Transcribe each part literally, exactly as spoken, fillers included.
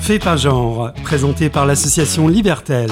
Fais pas genre, présenté par l'association Libertel.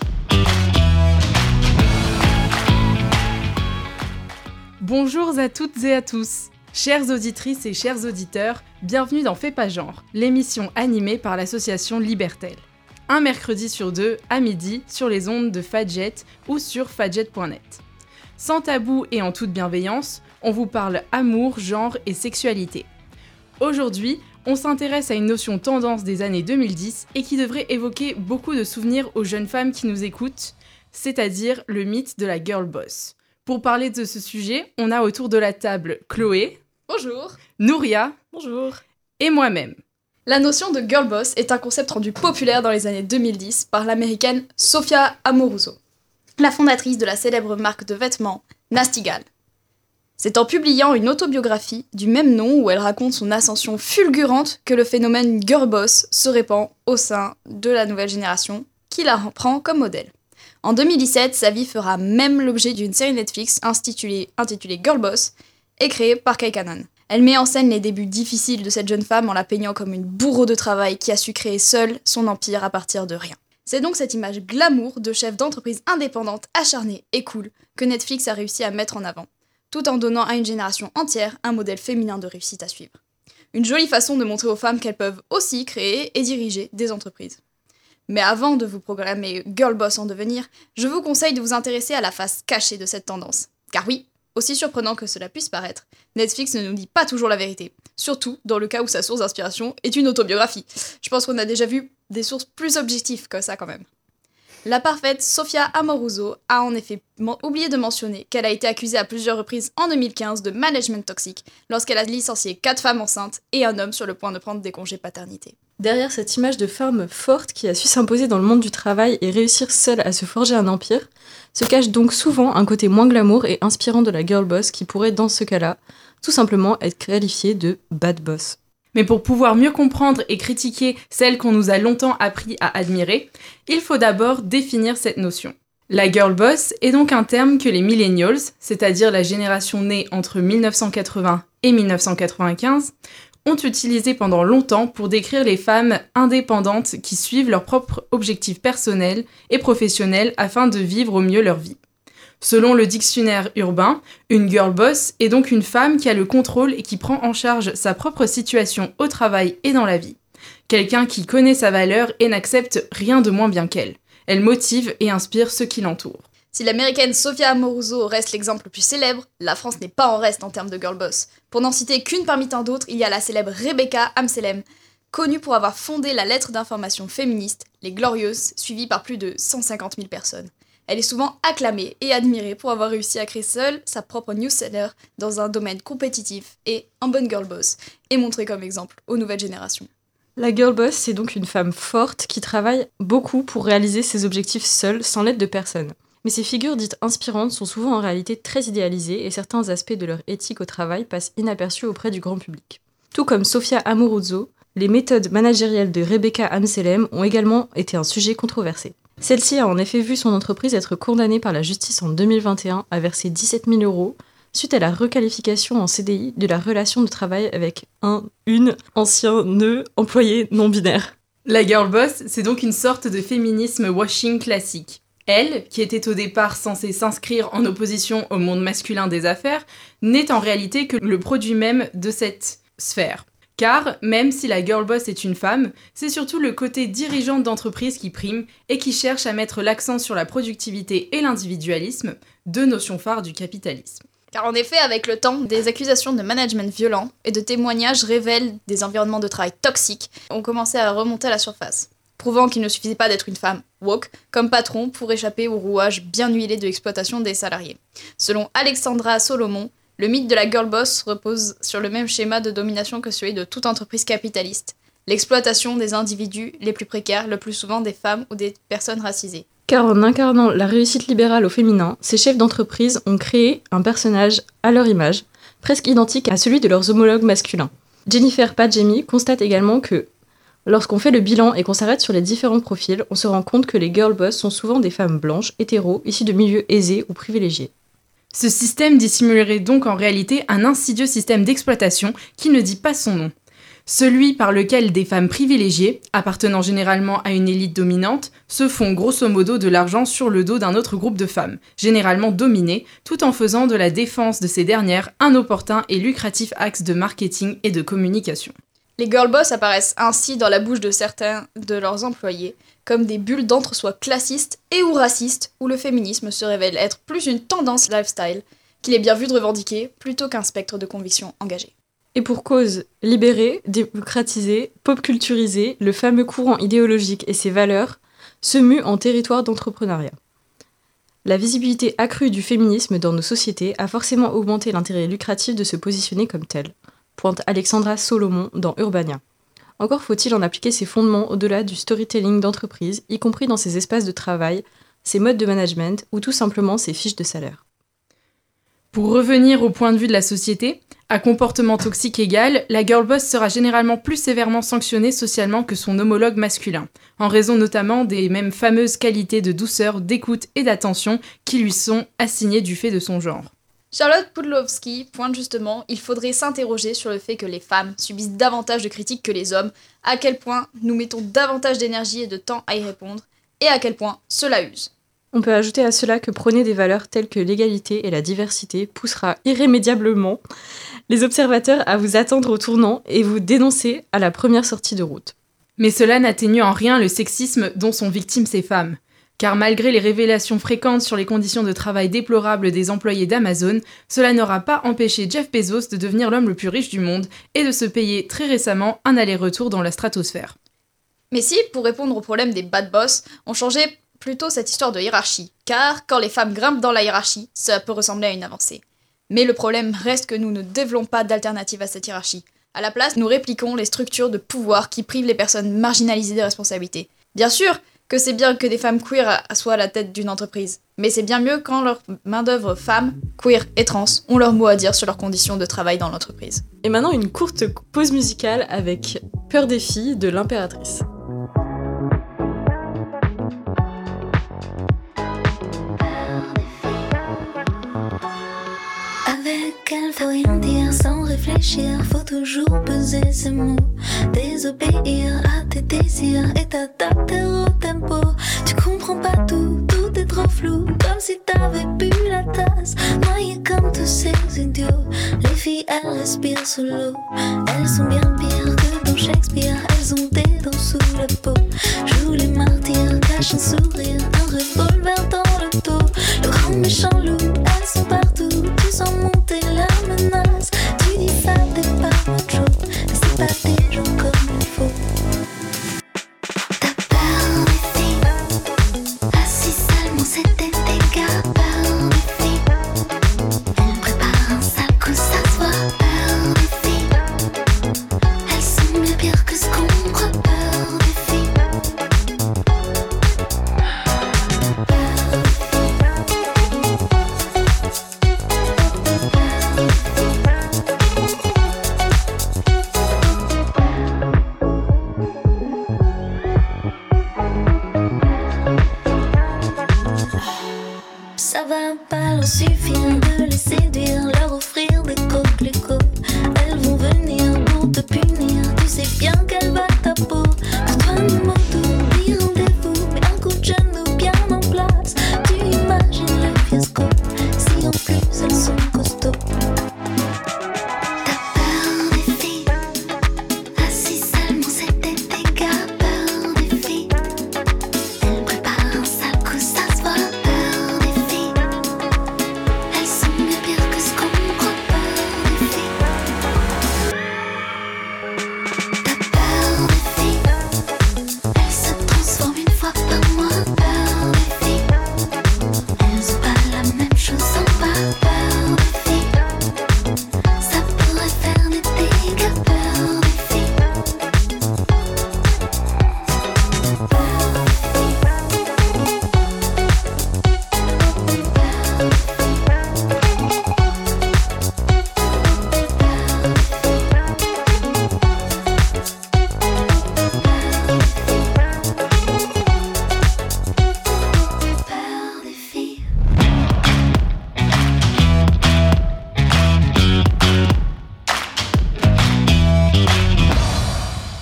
Bonjour à toutes et à tous. Chères auditrices et chers auditeurs, bienvenue dans Fais pas genre, l'émission animée par l'association Libertel. Un mercredi sur deux, à midi, sur les ondes de Fadjet ou sur fadjet point net. Sans tabou et en toute bienveillance, on vous parle amour, genre et sexualité. Aujourd'hui, on s'intéresse à une notion tendance des années deux mille dix et qui devrait évoquer beaucoup de souvenirs aux jeunes femmes qui nous écoutent, c'est-à-dire le mythe de la girl boss. Pour parler de ce sujet, on a autour de la table Chloé. Bonjour. Nouria. Bonjour. Et moi-même. La notion de girl boss est un concept rendu populaire dans les années deux mille dix par l'américaine Sophia Amoruso, la fondatrice de la célèbre marque de vêtements Nasty Gal. C'est en publiant une autobiographie du même nom où elle raconte son ascension fulgurante que le phénomène girl boss se répand au sein de la nouvelle génération qui la prend comme modèle. En deux mille dix-sept, sa vie fera même l'objet d'une série Netflix intitulée, intitulée Girl Boss et créée par Kai Kanan. Elle met en scène les débuts difficiles de cette jeune femme en la peignant comme une bourreau de travail qui a su créer seule son empire à partir de rien. C'est donc cette image glamour de chef d'entreprise indépendante, acharnée et cool que Netflix a réussi à mettre en avant, tout en donnant à une génération entière un modèle féminin de réussite à suivre. Une jolie façon de montrer aux femmes qu'elles peuvent aussi créer et diriger des entreprises. Mais avant de vous programmer Girl Boss en devenir, je vous conseille de vous intéresser à la face cachée de cette tendance. Car oui, aussi surprenant que cela puisse paraître, Netflix ne nous dit pas toujours la vérité, surtout dans le cas où sa source d'inspiration est une autobiographie. Je pense qu'on a déjà vu des sources plus objectives que ça quand même. La parfaite Sophia Amoruso a en effet oublié de mentionner qu'elle a été accusée à plusieurs reprises en deux mille quinze de management toxique lorsqu'elle a licencié quatre femmes enceintes et un homme sur le point de prendre des congés paternité. Derrière cette image de femme forte qui a su s'imposer dans le monde du travail et réussir seule à se forger un empire, se cache donc souvent un côté moins glamour et inspirant de la girl boss qui pourrait, dans ce cas-là, tout simplement être qualifié de bad boss. Mais pour pouvoir mieux comprendre et critiquer celle qu'on nous a longtemps appris à admirer, il faut d'abord définir cette notion. La girl boss est donc un terme que les millennials, c'est-à-dire la génération née entre mille neuf cent quatre-vingts et mille neuf cent quatre-vingt-quinze, ont utilisé pendant longtemps pour décrire les femmes indépendantes qui suivent leurs propres objectifs personnels et professionnels afin de vivre au mieux leur vie. Selon le dictionnaire urbain, une girl boss est donc une femme qui a le contrôle et qui prend en charge sa propre situation au travail et dans la vie. Quelqu'un qui connaît sa valeur et n'accepte rien de moins bien qu'elle. Elle motive et inspire ceux qui l'entourent. Si l'américaine Sophia Amoruso reste l'exemple le plus célèbre, la France n'est pas en reste en termes de girl boss. Pour n'en citer qu'une parmi tant d'autres, il y a la célèbre Rebecca Amselem, connue pour avoir fondé la lettre d'information féministe, Les Glorieuses, suivie par plus de cent cinquante mille personnes. Elle est souvent acclamée et admirée pour avoir réussi à créer seule sa propre newsletter dans un domaine compétitif et en bonne girl boss, et montrée comme exemple aux nouvelles générations. La girl boss, c'est donc une femme forte qui travaille beaucoup pour réaliser ses objectifs seule, sans l'aide de personne. Mais ces figures dites inspirantes sont souvent en réalité très idéalisées et certains aspects de leur éthique au travail passent inaperçus auprès du grand public. Tout comme Sophia Amoruso, les méthodes managériales de Rebecca Amselem ont également été un sujet controversé. Celle-ci a en effet vu son entreprise être condamnée par la justice en deux mille vingt et un à verser dix-sept mille euros suite à la requalification en C D I de la relation de travail avec un, une, ancien nœud employé non-binaire. La girl boss, c'est donc une sorte de féminisme washing classique. Elle, qui était au départ censée s'inscrire en opposition au monde masculin des affaires, n'est en réalité que le produit même de cette sphère. Car, même si la girl boss est une femme, c'est surtout le côté dirigeante d'entreprise qui prime et qui cherche à mettre l'accent sur la productivité et l'individualisme, deux notions phares du capitalisme. Car en effet, avec le temps, des accusations de management violent et de témoignages révèlent des environnements de travail toxiques ont commencé à remonter à la surface, prouvant qu'il ne suffisait pas d'être une femme woke comme patron pour échapper au rouage bien huilé de l'exploitation des salariés. Selon Alexandra Solomon, le mythe de la girl boss repose sur le même schéma de domination que celui de toute entreprise capitaliste, l'exploitation des individus les plus précaires, le plus souvent des femmes ou des personnes racisées. Car en incarnant la réussite libérale au féminin, ces chefs d'entreprise ont créé un personnage à leur image, presque identique à celui de leurs homologues masculins. Jennifer Padjemi constate également que lorsqu'on fait le bilan et qu'on s'arrête sur les différents profils, on se rend compte que les girl boss sont souvent des femmes blanches, hétéros, issues de milieux aisés ou privilégiés. Ce système dissimulerait donc en réalité un insidieux système d'exploitation qui ne dit pas son nom. celui par lequel des femmes privilégiées, appartenant généralement à une élite dominante, se font grosso modo de l'argent sur le dos d'un autre groupe de femmes, généralement dominées, tout en faisant de la défense de ces dernières un opportun et lucratif axe de marketing et de communication. Les girl boss apparaissent ainsi dans la bouche de certains de leurs employés comme des bulles d'entre-soi classistes et ou racistes où le féminisme se révèle être plus une tendance lifestyle qu'il est bien vu de revendiquer plutôt qu'un spectre de conviction engagé. Et pour cause, libérer, démocratiser, pop-culturiser, le fameux courant idéologique et ses valeurs se muent en territoire d'entrepreneuriat. La visibilité accrue du féminisme dans nos sociétés a forcément augmenté l'intérêt lucratif de se positionner comme tel, pointe Alexandra Solomon dans Urbania. Encore faut-il en appliquer ses fondements au-delà du storytelling d'entreprise, y compris dans ses espaces de travail, ses modes de management ou tout simplement ses fiches de salaire. Pour revenir au point de vue de la société, à comportement toxique égal, la girl boss sera généralement plus sévèrement sanctionnée socialement que son homologue masculin, en raison notamment des mêmes fameuses qualités de douceur, d'écoute et d'attention qui lui sont assignées du fait de son genre. Charlotte Pudlowski pointe justement, il faudrait s'interroger sur le fait que les femmes subissent davantage de critiques que les hommes, à quel point nous mettons davantage d'énergie et de temps à y répondre, et à quel point cela use. On peut ajouter à cela que prôner des valeurs telles que l'égalité et la diversité poussera irrémédiablement les observateurs à vous attendre au tournant et vous dénoncer à la première sortie de route. Mais cela n'atténue en rien le sexisme dont sont victimes ces femmes. Car malgré les révélations fréquentes sur les conditions de travail déplorables des employés d'Amazon, cela n'aura pas empêché Jeff Bezos de devenir l'homme le plus riche du monde et de se payer très récemment un aller-retour dans la stratosphère. Mais si, pour répondre au problème des bad boss, on changeait plutôt cette histoire de hiérarchie, car quand les femmes grimpent dans la hiérarchie, ça peut ressembler à une avancée. Mais le problème reste que nous ne développons pas d'alternative à cette hiérarchie. À la place, nous répliquons les structures de pouvoir qui privent les personnes marginalisées des responsabilités. Bien sûr que c'est bien que des femmes queer soient à la tête d'une entreprise, mais c'est bien mieux quand leurs main-d'œuvre femmes, queer et trans ont leur mot à dire sur leurs conditions de travail dans l'entreprise. Et maintenant, une courte pause musicale avec Peur des filles de l'Impératrice. Avec elle, faut rien dire sans réfléchir, faut toujours peser ses mots, désobéir à tes désirs et t'adapter au tempo. Tu comprends pas tout, tout est trop flou, comme si t'avais bu la tasse, noyé comme tous ces idiots. Les filles, elles respirent sous l'eau, elles sont bien pires que dans Shakespeare, elles ont des dents sous la peau. Jouent les martyrs, cachent un sourire, un revolver dans le dos. Le grand méchant loup, elles sont partout, tu sens monter la menace. Tu dis ça, t'es pas macho, mais c'est pas des gens comme il faut. T'as peur des filles, assis seulement c'était des gars. Peur des filles, elles préparent un sale coup, ça se voit. Peur des filles, elles sont mieux pires que ce qu'on croit. Peur des filles. Ça va pas leur suffire de les séduire, leur offrir des coquelicots. Elles vont venir pour te punir, tu sais bien qu'elle va ta peau. Pour toi, nous mots doux, ni rendez-vous, mais un coup de genou bien en place. Tu imagines le fiasco, si en plus elles sont costauds. T'as peur des filles, assis seulement c'était des gars. Peur des filles, elles préparent un sale coup, ça se voit. Peur des filles, elles sont mieux pires que ce qu'on croit. Peur des filles.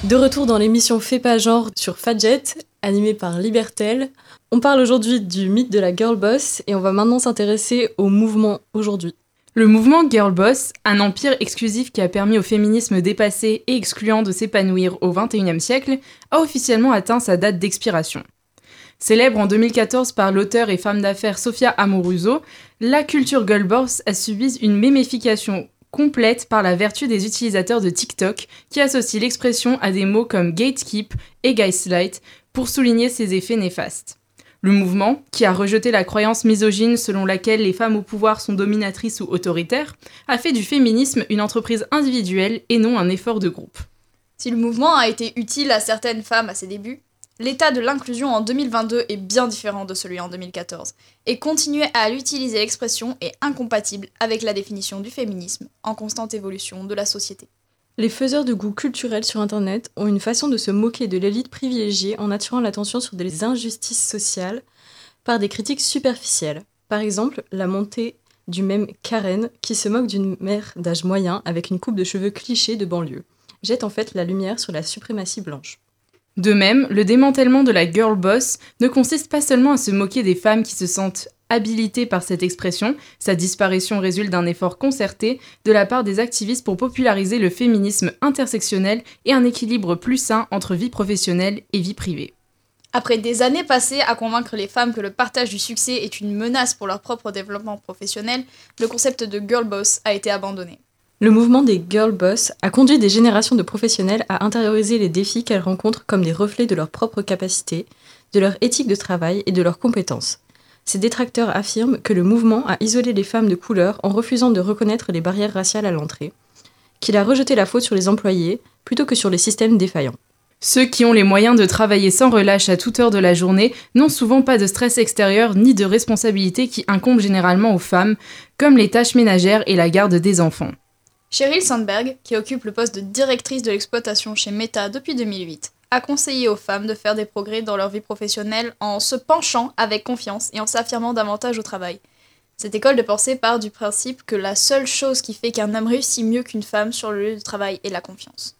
De retour dans l'émission Fais pas genre sur Fadjet, animée par Libertel. On parle aujourd'hui du mythe de la girl boss et on va maintenant s'intéresser au mouvement aujourd'hui. Le mouvement Girl Boss, un empire exclusif qui a permis au féminisme dépassé et excluant de s'épanouir au vingt et unième siècle, a officiellement atteint sa date d'expiration. Célèbre en deux mille quatorze par l'auteure et femme d'affaires Sophia Amoruso, la culture Girl Boss a subi une mémification complète par la vertu des utilisateurs de TikTok qui associent l'expression à des mots comme gatekeep et gaslight pour souligner ses effets néfastes. Le mouvement, qui a rejeté la croyance misogyne selon laquelle les femmes au pouvoir sont dominatrices ou autoritaires, a fait du féminisme une entreprise individuelle et non un effort de groupe. Si le mouvement a été utile à certaines femmes à ses débuts, l'état de l'inclusion en deux mille vingt-deux est bien différent de celui en deux mille quatorze, et continuer à l'utiliser l'expression est incompatible avec la définition du féminisme en constante évolution de la société. Les faiseurs de goût culturel sur Internet ont une façon de se moquer de l'élite privilégiée en attirant l'attention sur des injustices sociales par des critiques superficielles. Par exemple, la montée du mème Karen qui se moque d'une mère d'âge moyen avec une coupe de cheveux cliché de banlieue jette en fait la lumière sur la suprématie blanche. De même, le démantèlement de la girl boss ne consiste pas seulement à se moquer des femmes qui se sentent habilitées par cette expression, sa disparition résulte d'un effort concerté de la part des activistes pour populariser le féminisme intersectionnel et un équilibre plus sain entre vie professionnelle et vie privée. Après des années passées à convaincre les femmes que le partage du succès est une menace pour leur propre développement professionnel, le concept de girl boss a été abandonné. Le mouvement des girl boss a conduit des générations de professionnels à intérioriser les défis qu'elles rencontrent comme des reflets de leurs propres capacités, de leur éthique de travail et de leurs compétences. Ces détracteurs affirment que le mouvement a isolé les femmes de couleur en refusant de reconnaître les barrières raciales à l'entrée, qu'il a rejeté la faute sur les employés plutôt que sur les systèmes défaillants. Ceux qui ont les moyens de travailler sans relâche à toute heure de la journée n'ont souvent pas de stress extérieur ni de responsabilités qui incombent généralement aux femmes, comme les tâches ménagères et la garde des enfants. Sheryl Sandberg, qui occupe le poste de directrice de l'exploitation chez Meta depuis deux mille huit, a conseillé aux femmes de faire des progrès dans leur vie professionnelle en se penchant avec confiance et en s'affirmant davantage au travail. Cette école de pensée part du principe que la seule chose qui fait qu'un homme réussit mieux qu'une femme sur le lieu de travail est la confiance.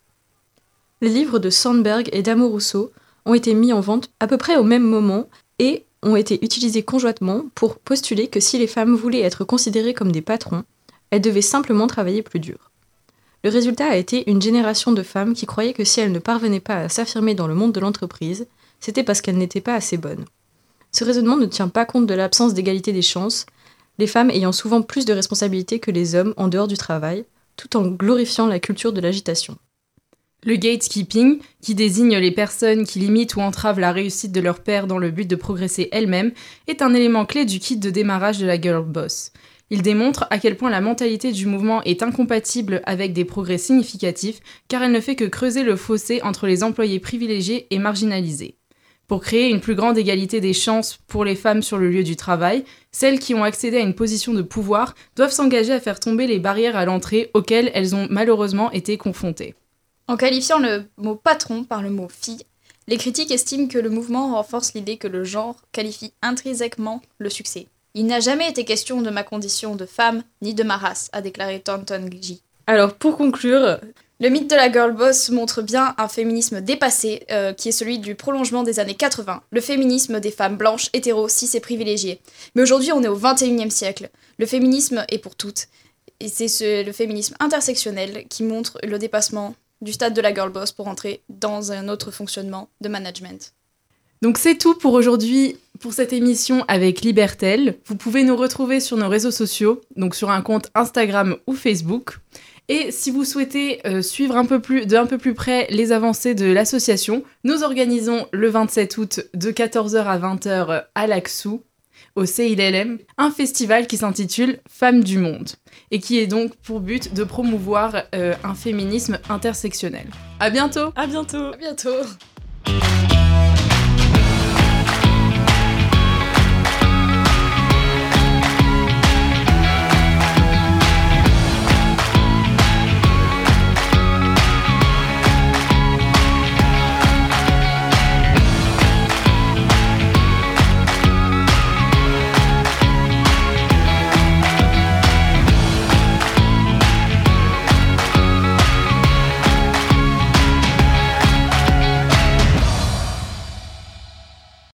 Les livres de Sandberg et d'Amoruso ont été mis en vente à peu près au même moment et ont été utilisés conjointement pour postuler que si les femmes voulaient être considérées comme des patrons, elles devaient simplement travailler plus dur. Le résultat a été une génération de femmes qui croyaient que si elles ne parvenaient pas à s'affirmer dans le monde de l'entreprise, c'était parce qu'elles n'étaient pas assez bonnes. Ce raisonnement ne tient pas compte de l'absence d'égalité des chances, les femmes ayant souvent plus de responsabilités que les hommes en dehors du travail, tout en glorifiant la culture de l'agitation. Le gatekeeping, qui désigne les personnes qui limitent ou entravent la réussite de leur pairs dans le but de progresser elles-mêmes, est un élément clé du kit de démarrage de la girl boss. Il démontre à quel point la mentalité du mouvement est incompatible avec des progrès significatifs, car elle ne fait que creuser le fossé entre les employés privilégiés et marginalisés. Pour créer une plus grande égalité des chances pour les femmes sur le lieu du travail, celles qui ont accédé à une position de pouvoir doivent s'engager à faire tomber les barrières à l'entrée auxquelles elles ont malheureusement été confrontées. En qualifiant le mot patron par le mot fille, les critiques estiment que le mouvement renforce l'idée que le genre qualifie intrinsèquement le succès. Il n'a jamais été question de ma condition de femme, ni de ma race, a déclaré Thornton G. Alors, pour conclure, le mythe de la girl boss montre bien un féminisme dépassé, euh, qui est celui du prolongement des années quatre-vingts, le féminisme des femmes blanches, hétéros, cis et privilégiées. Mais aujourd'hui, on est au vingt et unième siècle. Le féminisme est pour toutes. Et c'est ce, le féminisme intersectionnel qui montre le dépassement du stade de la girl boss pour entrer dans un autre fonctionnement de management. Donc c'est tout pour aujourd'hui, pour cette émission avec Libertel. Vous pouvez nous retrouver sur nos réseaux sociaux, donc sur un compte Instagram ou Facebook. Et si vous souhaitez euh, suivre un peu plus, d'un peu plus près les avancées de l'association, nous organisons le vingt-sept août de quatorze heures à vingt heures à l'Axou, au C I L M, un festival qui s'intitule Femmes du Monde et qui est donc pour but de promouvoir euh, un féminisme intersectionnel. À bientôt. à bientôt. À bientôt.